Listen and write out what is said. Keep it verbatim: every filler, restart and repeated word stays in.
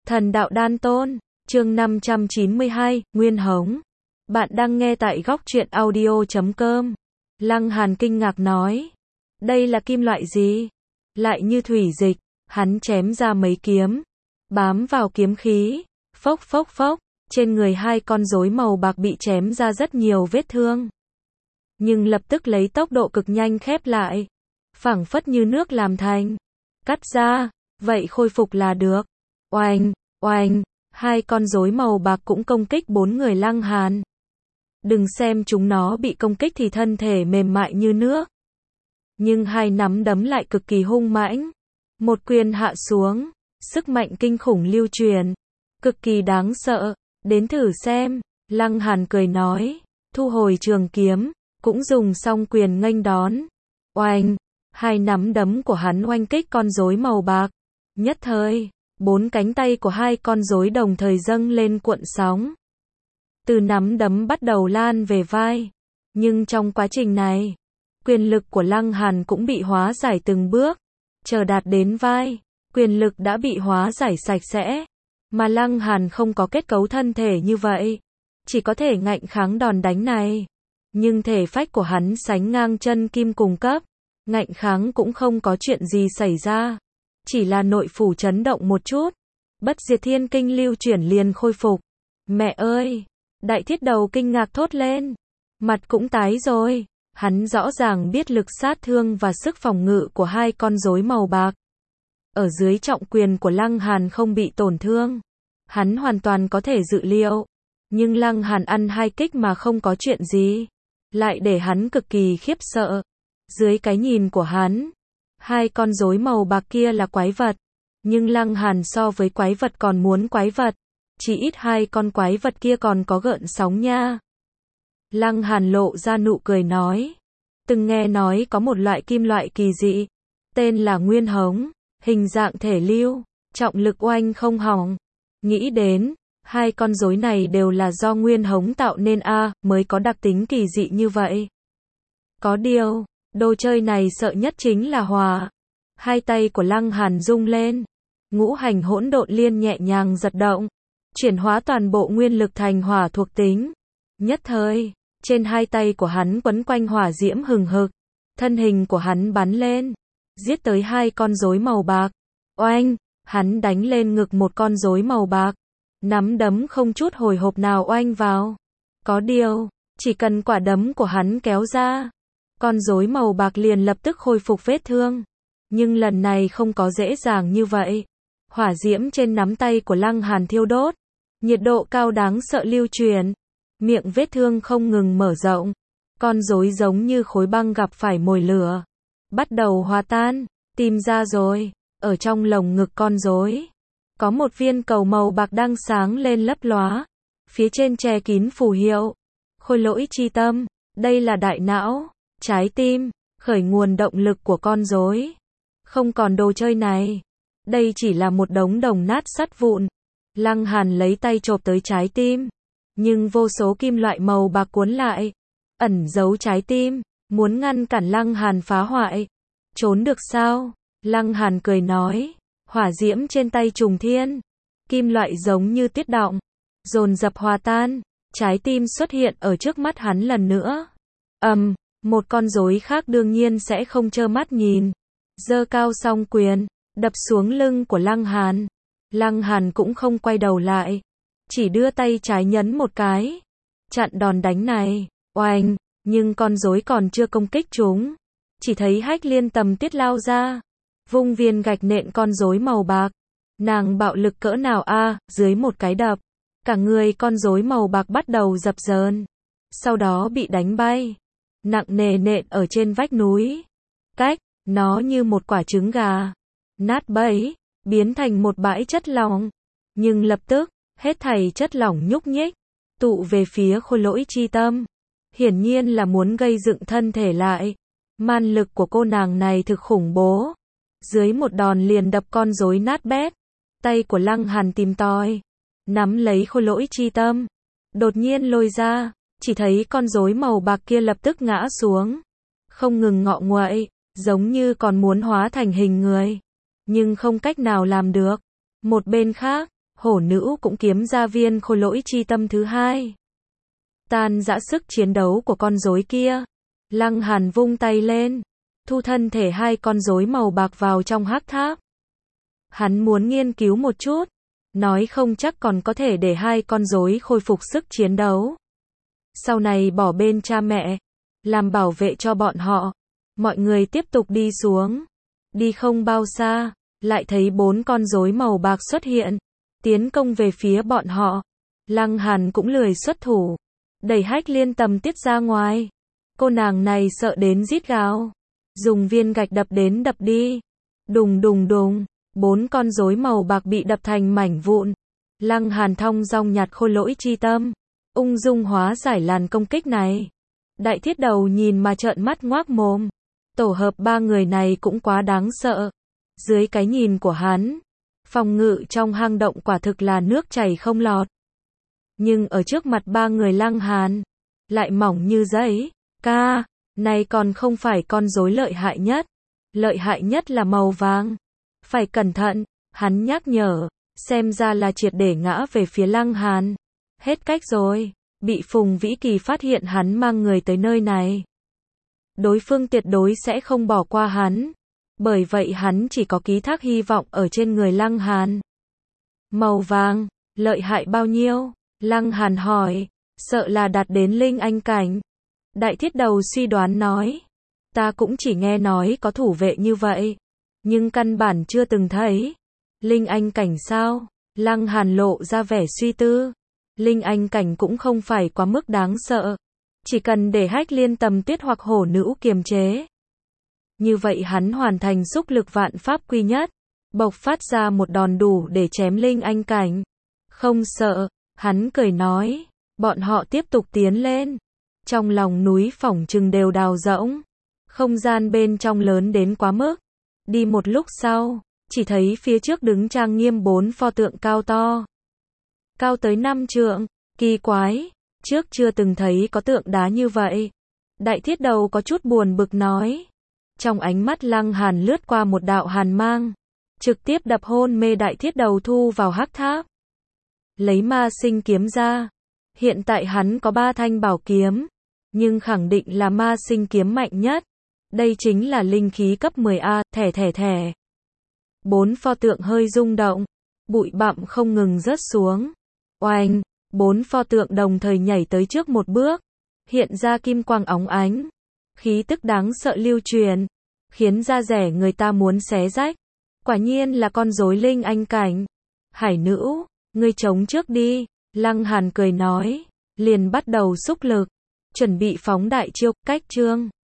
Thần đạo đan tôn, chương năm trăm chín mươi hai, Nguyên Hống. Bạn đang nghe tại góc truyện audio chấm com. Lăng Hàn kinh ngạc nói. Đây là kim loại gì? Lại như thủy dịch, hắn chém ra mấy kiếm. Bám vào kiếm khí. Phốc phốc phốc, trên người hai con rối màu bạc bị chém ra rất nhiều vết thương. Nhưng lập tức lấy tốc độ cực nhanh khép lại. Phảng phất như nước làm thành. Cắt ra, vậy khôi phục là được. Oanh, oanh, hai con rối màu bạc cũng công kích bốn người Lăng Hàn. Đừng xem chúng nó bị công kích thì thân thể mềm mại như nước. Nhưng hai nắm đấm lại cực kỳ hung mãnh. Một quyền hạ xuống, sức mạnh kinh khủng lưu truyền. Cực kỳ đáng sợ, đến thử xem, Lăng Hàn cười nói, thu hồi trường kiếm, cũng dùng song quyền nghênh đón. Oanh, hai nắm đấm của hắn oanh kích con rối màu bạc. Nhất thời, bốn cánh tay của hai con rối đồng thời dâng lên cuộn sóng. Từ nắm đấm bắt đầu lan về vai. Nhưng trong quá trình này, quyền lực của Lăng Hàn cũng bị hóa giải từng bước. Chờ đạt đến vai, quyền lực đã bị hóa giải sạch sẽ. Mà Lăng Hàn không có kết cấu thân thể như vậy. Chỉ có thể ngạnh kháng đòn đánh này. Nhưng thể phách của hắn sánh ngang chân kim cùng cấp. Ngạnh kháng cũng không có chuyện gì xảy ra. Chỉ là nội phủ chấn động một chút. Bất diệt thiên kinh lưu chuyển liền khôi phục. Mẹ ơi! Đại thiết đầu kinh ngạc thốt lên. Mặt cũng tái rồi. Hắn rõ ràng biết lực sát thương và sức phòng ngự của hai con rối màu bạc. Ở dưới trọng quyền của Lăng Hàn không bị tổn thương. Hắn hoàn toàn có thể dự liệu. Nhưng Lăng Hàn ăn hai kích mà không có chuyện gì. Lại để hắn cực kỳ khiếp sợ. Dưới cái nhìn của hắn, hai con rối màu bạc kia là quái vật. Nhưng Lăng Hàn so với quái vật còn muốn quái vật. Chỉ ít hai con quái vật kia còn có gợn sóng nha. Lăng Hàn lộ ra nụ cười nói. Từng nghe nói có một loại kim loại kỳ dị. Tên là Nguyên Hống. Hình dạng thể lưu. Trọng lực oanh không hỏng. Nghĩ đến, hai con rối này đều là do Nguyên Hống tạo nên a mới có đặc tính kỳ dị như vậy. Có điều, đồ chơi này sợ nhất chính là hỏa. Hai tay của Lăng Hàn rung lên. Ngũ hành hỗn độn liên nhẹ nhàng giật động. Chuyển hóa toàn bộ nguyên lực thành hỏa thuộc tính. Nhất thời, trên hai tay của hắn quấn quanh hỏa diễm hừng hực. Thân hình của hắn bắn lên. Giết tới hai con rối màu bạc. Oanh, hắn đánh lên ngực một con rối màu bạc. Nắm đấm không chút hồi hộp nào oanh vào. Có điều, chỉ cần quả đấm của hắn kéo ra. Con rối màu bạc liền lập tức khôi phục vết thương. Nhưng lần này không có dễ dàng như vậy. Hỏa diễm trên nắm tay của Lăng Hàn thiêu đốt. Nhiệt độ cao đáng sợ lưu truyền. Miệng vết thương không ngừng mở rộng. Con rối giống như khối băng gặp phải mồi lửa. Bắt đầu hòa tan. Tìm ra rồi. Ở trong lồng ngực con rối, có một viên cầu màu bạc đang sáng lên lấp lóa. Phía trên che kín phù hiệu. Khôi lỗi chi tâm. Đây là đại não, trái tim, khởi nguồn động lực của con rối. Không còn đồ chơi này. Đây chỉ là một đống đồng nát sắt vụn. Lăng Hàn lấy tay chộp tới trái tim. Nhưng vô số kim loại màu bạc cuốn lại. Ẩn giấu trái tim. Muốn ngăn cản Lăng Hàn phá hoại. Trốn được sao? Lăng Hàn cười nói. Hỏa diễm trên tay trùng thiên. Kim loại giống như tuyết động. Dồn dập hòa tan. Trái tim xuất hiện ở trước mắt hắn lần nữa. Ầm, um, một con rối khác đương nhiên sẽ không trơ mắt nhìn. Giơ cao song quyền. Đập xuống lưng của Lăng Hàn. Lăng Hàn cũng không quay đầu lại. Chỉ đưa tay trái nhấn một cái. Chặn đòn đánh này. Oanh, nhưng con rối còn chưa công kích chúng. Chỉ thấy Hách Liên Tầm Tuyết lao ra. Vung viên gạch nện con rối màu bạc. Nàng bạo lực cỡ nào a à, dưới một cái đập. Cả người con rối màu bạc bắt đầu dập dờn. Sau đó bị đánh bay. Nặng nề nện ở trên vách núi. Cách, nó như một quả trứng gà. Nát bấy, biến thành một bãi chất lỏng. Nhưng lập tức, hết thảy chất lỏng nhúc nhích. Tụ về phía khôi lỗi chi tâm. Hiển nhiên là muốn gây dựng thân thể lại. Man lực của cô nàng này thực khủng bố. Dưới một đòn liền đập con rối nát bét. Tay của Lăng Hàn tìm tòi. Nắm lấy khôi lỗi chi tâm. Đột nhiên lôi ra. Chỉ thấy con rối màu bạc kia lập tức ngã xuống. Không ngừng ngọ nguậy. Giống như còn muốn hóa thành hình người. Nhưng không cách nào làm được. Một bên khác, hổ nữ cũng kiếm ra viên khôi lỗi chi tâm thứ hai. Tan dã sức chiến đấu của con rối kia. Lăng Hàn vung tay lên, thu thân thể hai con rối màu bạc vào trong hắc tháp. Hắn muốn nghiên cứu một chút, nói không chắc còn có thể để hai con rối khôi phục sức chiến đấu. Sau này bỏ bên cha mẹ, làm bảo vệ cho bọn họ. Mọi người tiếp tục đi xuống. Đi không bao xa, lại thấy bốn con rối màu bạc xuất hiện, tiến công về phía bọn họ. Lăng Hàn cũng lười xuất thủ, đẩy Hách Liên Tầm Tiết ra ngoài. Cô nàng này sợ đến rít gào, dùng viên gạch đập đến đập đi. Đùng đùng đùng, bốn con rối màu bạc bị đập thành mảnh vụn. Lăng Hàn thong dong nhặt khôi lỗi chi tâm, ung dung hóa giải làn công kích này. Đại Thiết Đầu nhìn mà trợn mắt ngoác mồm. Tổ hợp ba người này cũng quá đáng sợ. Dưới cái nhìn của hắn, phòng ngự trong hang động quả thực là nước chảy không lọt. Nhưng ở trước mặt ba người Lăng Hàn, lại mỏng như giấy. Ca, này còn không phải con rối lợi hại nhất. Lợi hại nhất là màu vàng. Phải cẩn thận, hắn nhắc nhở, xem ra là triệt để ngã về phía Lăng Hàn. Hết cách rồi, bị Phùng Vĩ Kỳ phát hiện hắn mang người tới nơi này. Đối phương tuyệt đối sẽ không bỏ qua hắn. Bởi vậy hắn chỉ có ký thác hy vọng ở trên người Lăng Hàn. Màu vàng, lợi hại bao nhiêu? Lăng Hàn hỏi, sợ là đạt đến linh anh cảnh. Đại Thiết Đầu suy đoán nói, ta cũng chỉ nghe nói có thủ vệ như vậy, nhưng căn bản chưa từng thấy. Linh anh cảnh sao? Lăng Hàn lộ ra vẻ suy tư. Linh anh cảnh cũng không phải quá mức đáng sợ. Chỉ cần để Hách Liên Tầm Tuyết hoặc hổ nữ kiềm chế. Như vậy hắn hoàn thành xúc lực vạn pháp quy nhất. Bộc phát ra một đòn đủ để chém linh anh cảnh. Không sợ, hắn cười nói. Bọn họ tiếp tục tiến lên. Trong lòng núi phỏng chừng đều đào rỗng. Không gian bên trong lớn đến quá mức. Đi một lúc sau, chỉ thấy phía trước đứng trang nghiêm bốn pho tượng cao to. Cao tới năm trượng, kỳ quái, trước chưa từng thấy có tượng đá như vậy. Đại Thiết Đầu có chút buồn bực nói. Trong ánh mắt Lăng Hàn lướt qua một đạo hàn mang, trực tiếp đập hôn mê Đại Thiết Đầu thu vào hắc tháp. Lấy ma sinh kiếm ra. Hiện tại hắn có ba thanh bảo kiếm, nhưng khẳng định là ma sinh kiếm mạnh nhất. Đây chính là linh khí cấp mười A, thẻ thẻ thẻ. Bốn pho tượng hơi rung động, bụi bặm không ngừng rớt xuống. Oanh, bốn pho tượng đồng thời nhảy tới trước một bước, hiện ra kim quang óng ánh, khí tức đáng sợ lưu truyền, khiến da rẻ người ta muốn xé rách. Quả nhiên là con rối linh anh cảnh. Hải nữ, ngươi chống trước đi. Lăng Hàn cười nói, liền bắt đầu xúc lực, chuẩn bị phóng đại chiêu, cách chương.